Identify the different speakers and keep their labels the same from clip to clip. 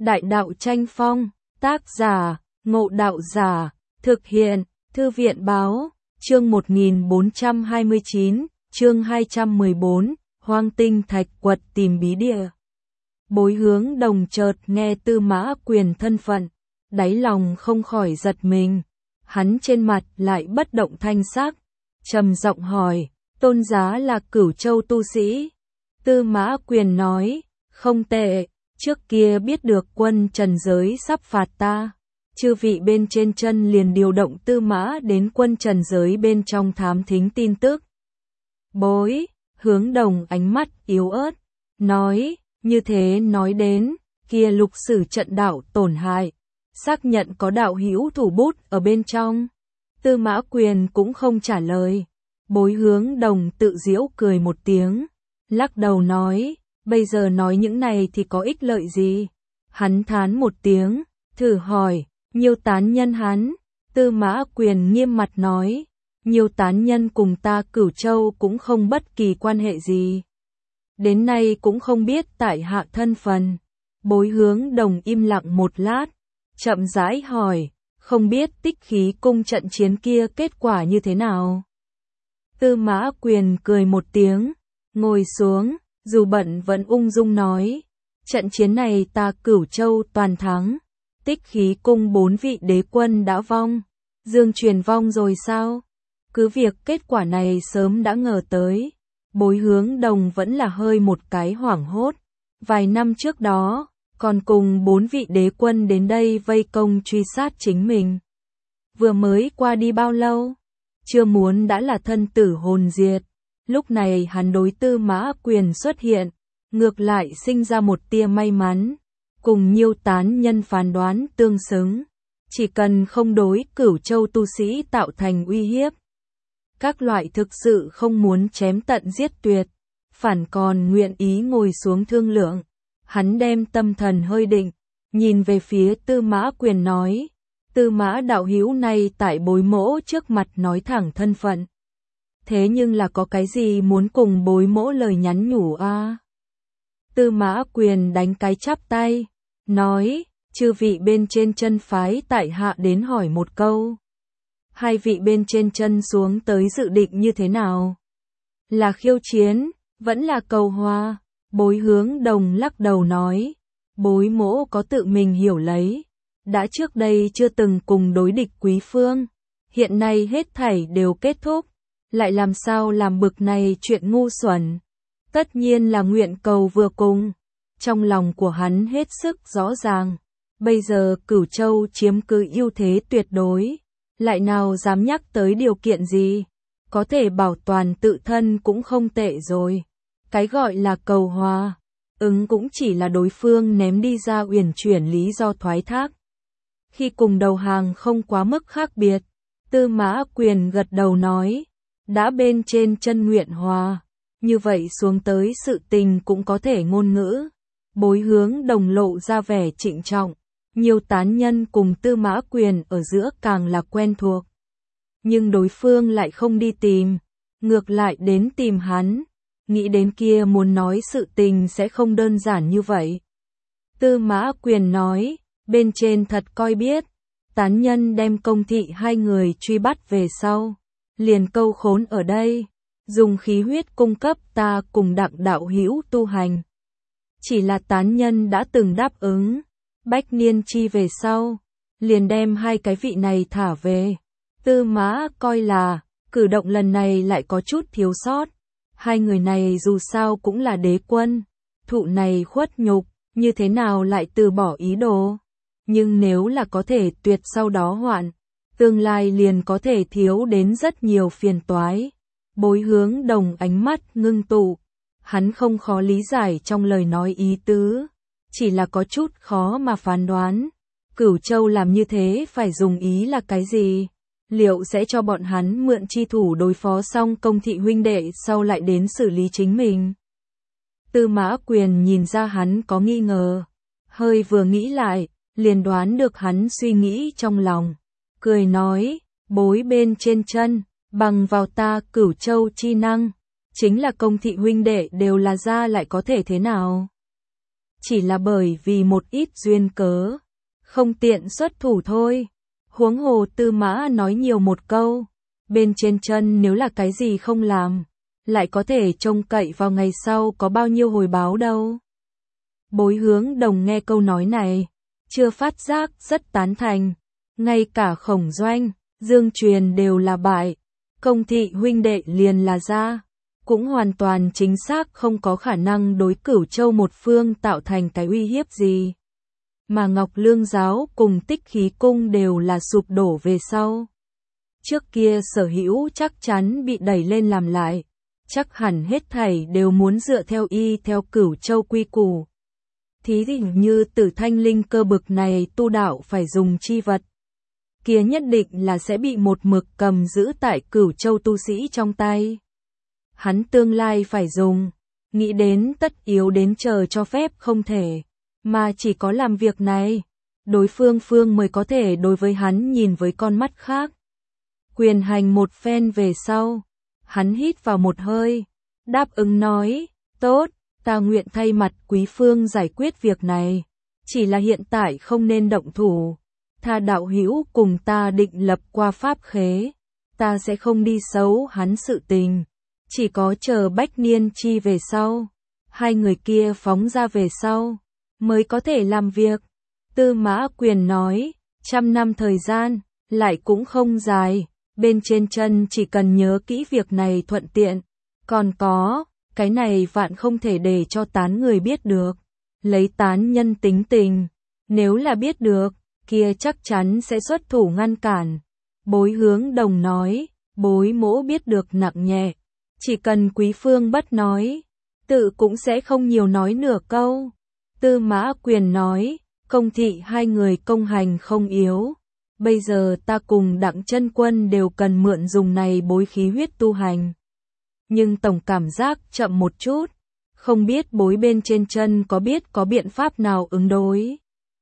Speaker 1: Đại đạo tranh phong, tác giả, Ngộ Đạo Giả, thực hiện, Thư viện báo, chương 1429, chương 214, Hoang Tinh Thạch Quật tìm bí địa. Bối Hướng Đồng chợt nghe Tư Mã Quyền thân phận, đáy lòng không khỏi giật mình. Hắn trên mặt lại bất động thanh sắc, trầm giọng hỏi, tôn giá là Cửu Châu tu sĩ. Tư Mã Quyền nói, không tệ, trước kia biết được quân Trần giới sắp phạt ta. Chư vị bên trên chân liền điều động Tư Mã đến quân Trần giới bên trong thám thính tin tức. Bối Hướng Đồng ánh mắt yếu ớt, nói, như thế nói đến, kia lục sử trận đạo tổn hại, xác nhận có đạo hữu thủ bút ở bên trong. Tư Mã Quyền cũng không trả lời. Bối Hướng Đồng tự giễu cười một tiếng, lắc đầu nói, bây giờ nói những này thì có ích lợi gì? Hắn thán một tiếng, thử hỏi, Nhiêu tán nhân hắn? Tư Mã Quyền nghiêm mặt nói, Nhiêu tán nhân cùng ta Cửu Châu cũng không bất kỳ quan hệ gì. Đến nay cũng không biết tại hạ thân phần. Bối Hướng Đồng im lặng một lát, chậm rãi hỏi, không biết Tích Khí cung trận chiến kia kết quả như thế nào? Tư Mã Quyền cười một tiếng, ngồi xuống, dù bận vẫn ung dung nói, trận chiến này ta Cửu Châu toàn thắng. Tích Khí cung 4 vị đế quân đã vong. Dương Truyền vong rồi sao? Cứ việc kết quả này sớm đã ngờ tới. Bối Hướng Đồng vẫn là hơi một cái hoảng hốt. Vài năm trước đó, còn cùng 4 vị đế quân đến đây vây công truy sát chính mình. Vừa mới qua đi bao lâu? Chưa muốn đã là thân tử hồn diệt. Lúc này hắn đối Tư Mã Quyền xuất hiện, ngược lại sinh ra một tia may mắn. Cùng Nhiêu tán nhân phán đoán tương xứng, chỉ cần không đối Cửu Châu tu sĩ tạo thành uy hiếp. Các loại thực sự không muốn chém tận giết tuyệt, phản còn nguyện ý ngồi xuống thương lượng. Hắn đem tâm thần hơi định, nhìn về phía Tư Mã Quyền nói, Tư Mã đạo hữu này tại Bối mỗ trước mặt nói thẳng thân phận. Thế nhưng là có cái gì muốn cùng Bối mỗ lời nhắn nhủ a? Tư Mã Quyền đánh cái chắp tay, nói, chư vị bên trên chân phái tại hạ đến hỏi một câu. Hai vị bên trên chân xuống tới dự định như thế nào? Là khiêu chiến, vẫn là cầu hòa? Bối Hướng Đồng lắc đầu nói, Bối mỗ có tự mình hiểu lấy, đã trước đây chưa từng cùng đối địch quý phương, hiện nay hết thảy đều kết thúc, lại làm sao làm bực này chuyện ngu xuẩn? Tất nhiên là nguyện cầu vừa cùng. Trong lòng của hắn hết sức rõ ràng, bây giờ Cửu Châu chiếm cứ ưu thế tuyệt đối, lại nào dám nhắc tới điều kiện gì, có thể bảo toàn tự thân cũng không tệ rồi. Cái gọi là cầu hòa, cũng chỉ là đối phương ném đi ra uyển chuyển lý do thoái thác. Khi cùng đầu hàng không quá mức khác biệt, Tư Mã Quyền gật đầu nói, đã bên trên chân nguyện hòa, như vậy xuống tới sự tình cũng có thể ngôn ngữ. Bối Hướng Đồng lộ ra vẻ trịnh trọng, Nhiêu tán nhân cùng Tư Mã Quyền ở giữa càng là quen thuộc. Nhưng đối phương lại không đi tìm, ngược lại đến tìm hắn, nghĩ đến kia muốn nói sự tình sẽ không đơn giản như vậy. Tư Mã Quyền nói, bên trên thật coi biết, tán nhân đem Công Thị hai người truy bắt về sau, liền câu khốn ở đây, dùng khí huyết cung cấp ta cùng Đặng đạo hữu tu hành. Chỉ là tán nhân đã từng đáp ứng, Bách Niên chi về sau, liền đem hai cái vị này thả về. Tư Mã coi là, cử động lần này lại có chút thiếu sót. Hai người này dù sao cũng là đế quân, thụ này khuất nhục, như thế nào lại từ bỏ ý đồ. Nhưng nếu là có thể tuyệt sau đó hoạn, tương lai liền có thể thiếu đến rất nhiều phiền toái. Bối Hướng Đồng ánh mắt ngưng tụ. Hắn không khó lý giải trong lời nói ý tứ, chỉ là có chút khó mà phán đoán. Cửu Châu làm như thế phải dùng ý là cái gì? Liệu sẽ cho bọn hắn mượn chi thủ đối phó xong Công Thị huynh đệ sau lại đến xử lý chính mình? Tư Mã Quyền nhìn ra hắn có nghi ngờ, hơi vừa nghĩ lại, liền đoán được hắn suy nghĩ trong lòng, cười nói, Bối bên trên chân, bằng vào ta Cửu Châu chi năng. Chính là Công Thị huynh đệ đều là ra lại có thể thế nào? chỉ là bởi vì một ít duyên cớ, không tiện xuất thủ thôi. Huống hồ Tư Mã nói nhiều một câu, bên trên chân nếu là cái gì không làm, lại có thể trông cậy vào ngày sau có bao nhiêu hồi báo đâu. Bối Hướng Đồng nghe câu nói này, chưa phát giác rất tán thành, ngay cả Khổng Doanh, Dương Truyền đều là bại, Công Thị huynh đệ liền là ra, cũng hoàn toàn chính xác không có khả năng đối Cửu Châu một phương tạo thành cái uy hiếp gì. Mà Ngọc Lương Giáo cùng Tích Khí Cung đều là sụp đổ về sau. Trước kia sở hữu chắc chắn bị đẩy lên làm lại, chắc hẳn hết thảy đều muốn dựa theo theo Cửu Châu quy củ. Thí dụ như Tử Thanh Linh cơ bực này tu đạo phải dùng chi vật, kia nhất định là sẽ bị một mực cầm giữ tại Cửu Châu tu sĩ trong tay. Hắn tương lai phải dùng, nghĩ đến tất yếu đến chờ cho phép không thể, mà chỉ có làm việc này, đối phương mới có thể đối với hắn nhìn với con mắt khác. Quyền hành một phen về sau, hắn hít vào một hơi, đáp ứng nói, tốt, ta nguyện thay mặt quý phương giải quyết việc này, chỉ là hiện tại không nên động thủ. Tha đạo hữu cùng ta định lập qua pháp khế, ta sẽ không đi xấu hắn sự tình, chỉ có chờ Bách Niên chi về sau, hai người kia phóng ra về sau, mới có thể làm việc. Tư Mã Quyền nói, 100 năm thời gian, lại cũng không dài, bên trên chân chỉ cần nhớ kỹ việc này thuận tiện, còn có, cái này vạn không thể để cho tán người biết được, lấy tán nhân tính tình, nếu là biết được, kia chắc chắn sẽ xuất thủ ngăn cản. Bối Hướng Đồng nói, Bối mỗ biết được nặng nhẹ, chỉ cần quý phương bất nói, tự cũng sẽ không nhiều nói nửa câu. Tư Mã Quyền nói, Công Thị hai người công hành không yếu, bây giờ ta cùng Đặng Chân Quân đều cần mượn dùng này bối khí huyết tu hành. Nhưng tổng cảm giác chậm một chút, không biết bối bên trên chân có biện pháp nào ứng đối.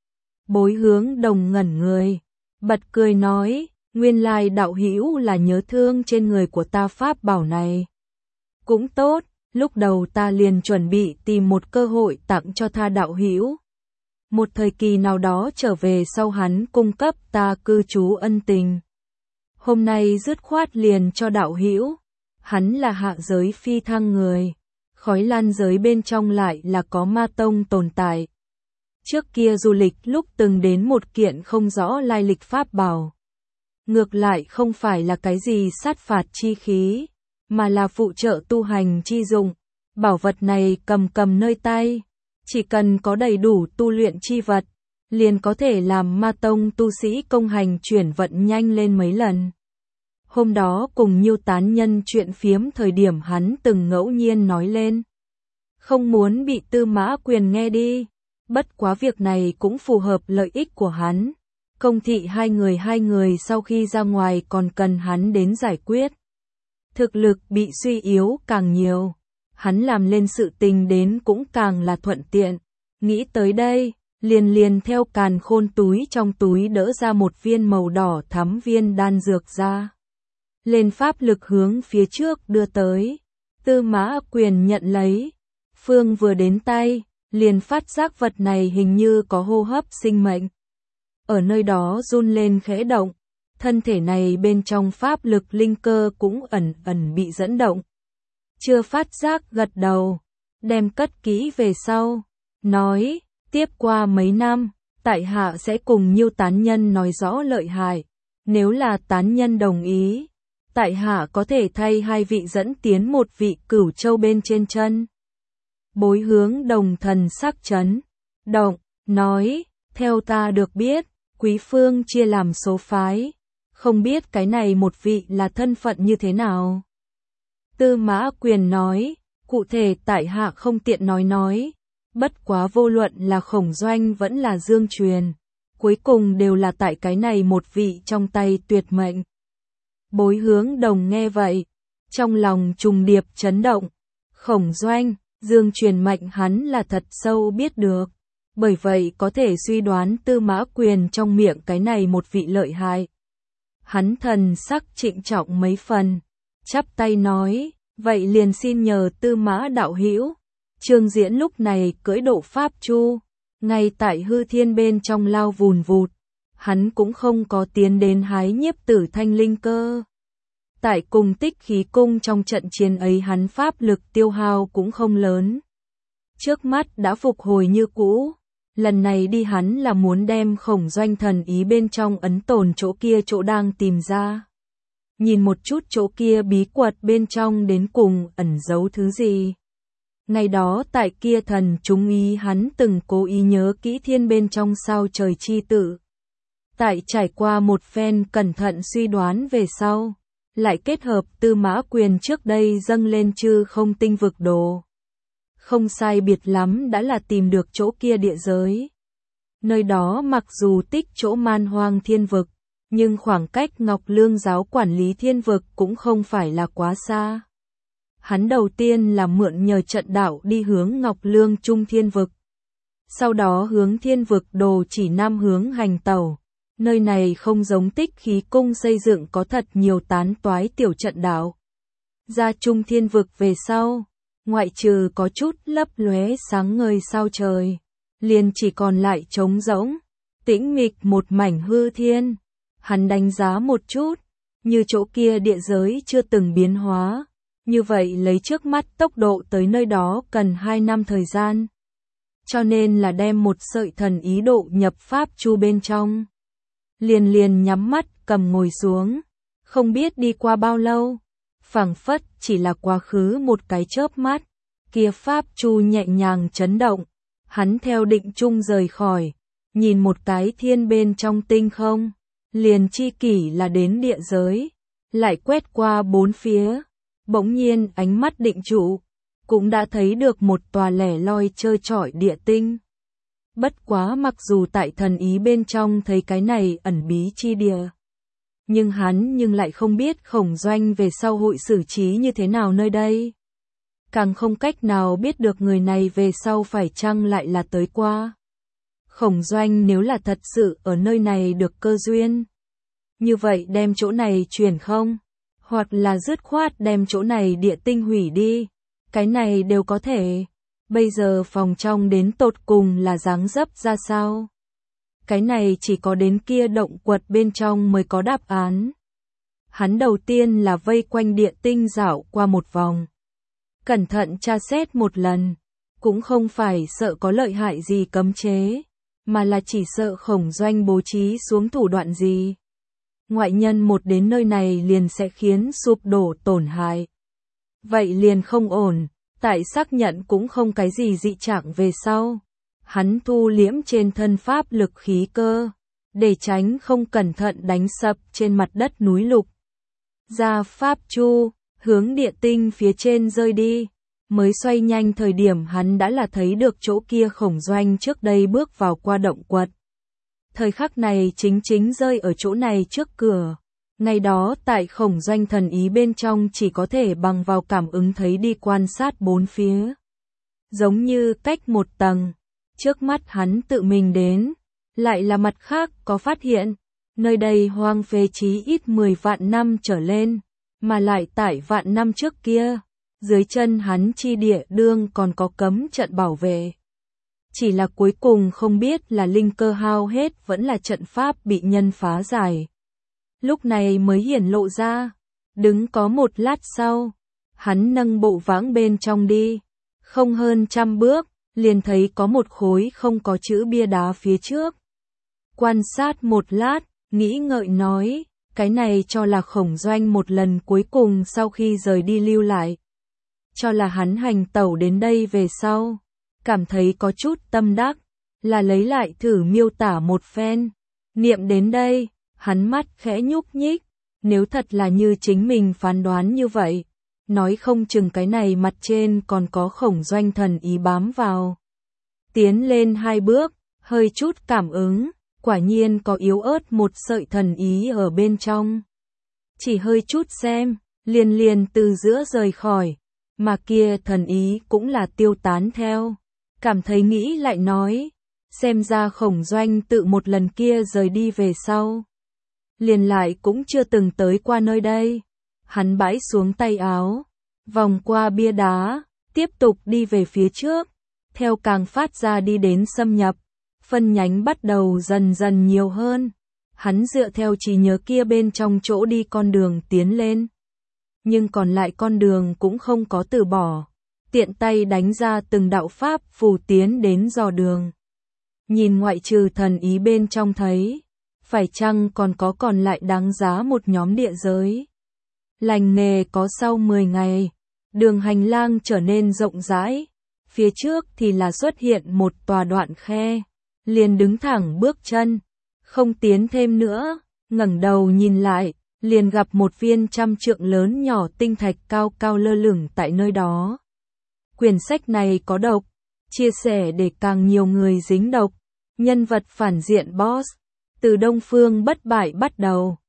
Speaker 1: Bối Hướng Đồng ngẩn người, bật cười nói, nguyên lai đạo hữu là nhớ thương trên người của ta pháp bảo này. Cũng tốt, lúc đầu ta liền chuẩn bị tìm một cơ hội tặng cho Tha đạo hữu. Một thời kỳ nào đó trở về sau hắn cung cấp ta cư trú ân tình. Hôm nay dứt khoát liền cho đạo hữu, hắn là hạ giới phi thăng người, khói lan giới bên trong lại là có ma tông tồn tại. Trước kia du lịch lúc từng đến một kiện không rõ lai lịch pháp bảo. Ngược lại không phải là cái gì sát phạt chi khí, mà là phụ trợ tu hành chi dụng. Bảo vật này cầm nơi tay, chỉ cần có đầy đủ tu luyện chi vật, liền có thể làm ma tông tu sĩ công hành chuyển vận nhanh lên mấy lần. Hôm đó cùng Nhiêu tán nhân chuyện phiếm thời điểm hắn từng ngẫu nhiên nói lên. Không muốn bị Tư Mã Quyền nghe đi, bất quá việc này cũng phù hợp lợi ích của hắn. Công Thị hai người sau khi ra ngoài còn cần hắn đến giải quyết. Thực lực bị suy yếu càng nhiều, hắn làm lên sự tình đến cũng càng là thuận tiện. Nghĩ tới đây, liền theo càn khôn túi trong túi đỡ ra một viên màu đỏ thắm viên đan dược ra. Lên pháp lực hướng phía trước đưa tới. Tư Mã Quyền nhận lấy. Phương vừa đến tay, liền phát giác vật này hình như có hô hấp sinh mệnh. Ở nơi đó run lên khẽ động, thân thể này bên trong pháp lực linh cơ cũng ẩn bị dẫn động. Chưa phát giác gật đầu, đem cất kỹ về sau, nói, tiếp qua mấy năm, tại hạ sẽ cùng Nhiêu tán nhân nói rõ lợi hại, nếu là tán nhân đồng ý, tại hạ có thể thay hai vị dẫn tiến một vị Cửu Châu bên trên chân. Bối Hướng Đồng thần sắc chấn động, nói, theo ta được biết, quý phương chia làm số phái, không biết cái này một vị là thân phận như thế nào. Tư Mã Quyền nói, cụ thể tại hạ không tiện nói, bất quá vô luận là Khổng Doanh vẫn là Dương Truyền, cuối cùng đều là tại cái này một vị trong tay tuyệt mệnh. Bối Hướng Đồng nghe vậy, trong lòng trùng điệp chấn động, Khổng Doanh, Dương Truyền mệnh hắn là thật sâu biết được, bởi vậy có thể suy đoán Tư Mã Quyền trong miệng cái này một vị lợi hại. Hắn thần sắc trịnh trọng mấy phần, chắp tay nói, vậy liền xin nhờ Tư Mã đạo hữu, Trương Diễn lúc này cưỡi độ Pháp Chu, ngay tại hư thiên bên trong lao vùn vụt, hắn cũng không có tiến đến hái nhiếp tử thanh linh cơ. Tại cùng Tích Khí Cung trong trận chiến ấy hắn pháp lực tiêu hao cũng không lớn. Trước mắt đã phục hồi như cũ, lần này đi hắn là muốn đem Khổng Doanh thần ý bên trong ấn tồn chỗ kia chỗ đang tìm ra. Nhìn một chút chỗ kia bí quật bên trong đến cùng ẩn giấu thứ gì. Ngày đó tại kia thần chúng ý hắn từng cố ý nhớ kỹ thiên bên trong sao trời chi tự. Tại trải qua một phen cẩn thận suy đoán về sau, lại kết hợp Tư Mã Quyền trước đây dâng lên chư không tinh vực đồ. Không sai biệt lắm đã là tìm được chỗ kia địa giới. Nơi đó mặc dù tích chỗ man hoang thiên vực, nhưng khoảng cách Ngọc Lương giáo quản lý thiên vực cũng không phải là quá xa. Hắn đầu tiên là mượn nhờ trận đạo đi hướng Ngọc Lương Trung thiên vực. Sau đó hướng thiên vực đồ chỉ nam hướng hành tẩu. Nơi này không giống Tích Khí Cung xây dựng có thật nhiều tán toái tiểu trận đạo. Ra Trung thiên vực về sau, ngoại trừ có chút lấp lóe sáng ngời sao trời, liền chỉ còn lại trống rỗng, tĩnh mịch một mảnh hư thiên. Hắn đánh giá một chút, như chỗ kia địa giới chưa từng biến hóa, như vậy lấy trước mắt tốc độ tới nơi đó cần 2 năm thời gian. Cho nên là đem một sợi thần ý độ nhập Pháp Chu bên trong. Liền nhắm mắt cầm ngồi xuống, không biết đi qua bao lâu, phảng phất chỉ là quá khứ một cái chớp mắt, kia Pháp Chu nhẹ nhàng chấn động, hắn theo định trung rời khỏi, nhìn một cái thiên bên trong tinh không, liền chi kỷ là đến địa giới, lại quét qua bốn phía, bỗng nhiên ánh mắt định trụ, cũng đã thấy được một tòa lẻ loi trơ trọi địa tinh. Bất quá mặc dù tại thần ý bên trong thấy cái này ẩn bí chi địa, nhưng hắn lại không biết Khổng Doanh về sau hội xử trí như thế nào nơi đây. Càng không cách nào biết được người này về sau phải chăng lại là tới qua. Khổng Doanh nếu là thật sự ở nơi này được cơ duyên, như vậy đem chỗ này chuyển không, hoặc là dứt khoát đem chỗ này địa tinh hủy đi, cái này đều có thể. Bây giờ phòng trong đến tột cùng là dáng dấp ra sao? Cái này chỉ có đến kia động quật bên trong mới có đáp án. Hắn đầu tiên là vây quanh địa tinh dạo qua một vòng. Cẩn thận tra xét một lần, cũng không phải sợ có lợi hại gì cấm chế, mà là chỉ sợ Khổng Doanh bố trí xuống thủ đoạn gì. Ngoại nhân một đến nơi này liền sẽ khiến sụp đổ tổn hại. Vậy liền không ổn. Tại xác nhận cũng không cái gì dị trạng về sau, hắn thu liễm trên thân pháp lực khí cơ, để tránh không cẩn thận đánh sập trên mặt đất núi lục. Ra Pháp Chu, hướng địa tinh phía trên rơi đi, mới xoay nhanh thời điểm hắn đã là thấy được chỗ kia Khổng Doanh trước đây bước vào qua động quật. Thời khắc này chính rơi ở chỗ này trước cửa. Ngày đó tại Khổng Doanh thần ý bên trong chỉ có thể bằng vào cảm ứng thấy đi quan sát bốn phía. Giống như cách một tầng, trước mắt hắn tự mình đến, lại là mặt khác có phát hiện, nơi đây hoang phế chí ít 10 vạn năm trở lên, mà lại tại vạn năm trước kia, dưới chân hắn chi địa đương còn có cấm trận bảo vệ. Chỉ là cuối cùng không biết là linh cơ hao hết vẫn là trận pháp bị nhân phá giải. Lúc này mới hiển lộ ra, đứng có một lát sau, hắn nâng bộ vãng bên trong đi, không hơn 100 bước, liền thấy có một khối không có chữ bia đá phía trước. Quan sát một lát, nghĩ ngợi nói, cái này cho là Khổng Doanh một lần cuối cùng sau khi rời đi lưu lại. Cho là hắn hành tẩu đến đây về sau, cảm thấy có chút tâm đắc, là lấy lại thử miêu tả một phen. Niệm đến đây, hắn mắt khẽ nhúc nhích, nếu thật là như chính mình phán đoán như vậy, nói không chừng cái này mặt trên còn có Khổng Doanh thần ý bám vào. Tiến lên 2 bước, hơi chút cảm ứng, quả nhiên có yếu ớt một sợi thần ý ở bên trong. Chỉ hơi chút xem, liền từ giữa rời khỏi, mà kia thần ý cũng là tiêu tán theo. Cảm thấy nghĩ lại nói, xem ra Khổng Doanh tự một lần kia rời đi về sau, liền lại cũng chưa từng tới qua nơi đây. Hắn bãi xuống tay áo, vòng qua bia đá, tiếp tục đi về phía trước, theo càng phát ra đi đến xâm nhập, phân nhánh bắt đầu dần dần nhiều hơn. Hắn dựa theo trí nhớ kia bên trong chỗ đi con đường tiến lên. Nhưng còn lại con đường cũng không có từ bỏ, tiện tay đánh ra từng đạo pháp phù tiến đến dò đường. Nhìn ngoại trừ thần ý bên trong thấy, phải chăng còn có còn lại đáng giá một nhóm địa giới. Lành nghề có sau 10 ngày, đường hành lang trở nên rộng rãi, phía trước thì là xuất hiện một tòa đoạn khe, liền đứng thẳng bước chân, không tiến thêm nữa, ngẩng đầu nhìn lại, liền gặp một viên 100 trượng lớn nhỏ tinh thạch cao cao lơ lửng tại nơi đó. Quyển sách này có độc, chia sẻ để càng nhiều người dính độc, nhân vật phản diện boss, từ Đông Phương bất bại bắt đầu.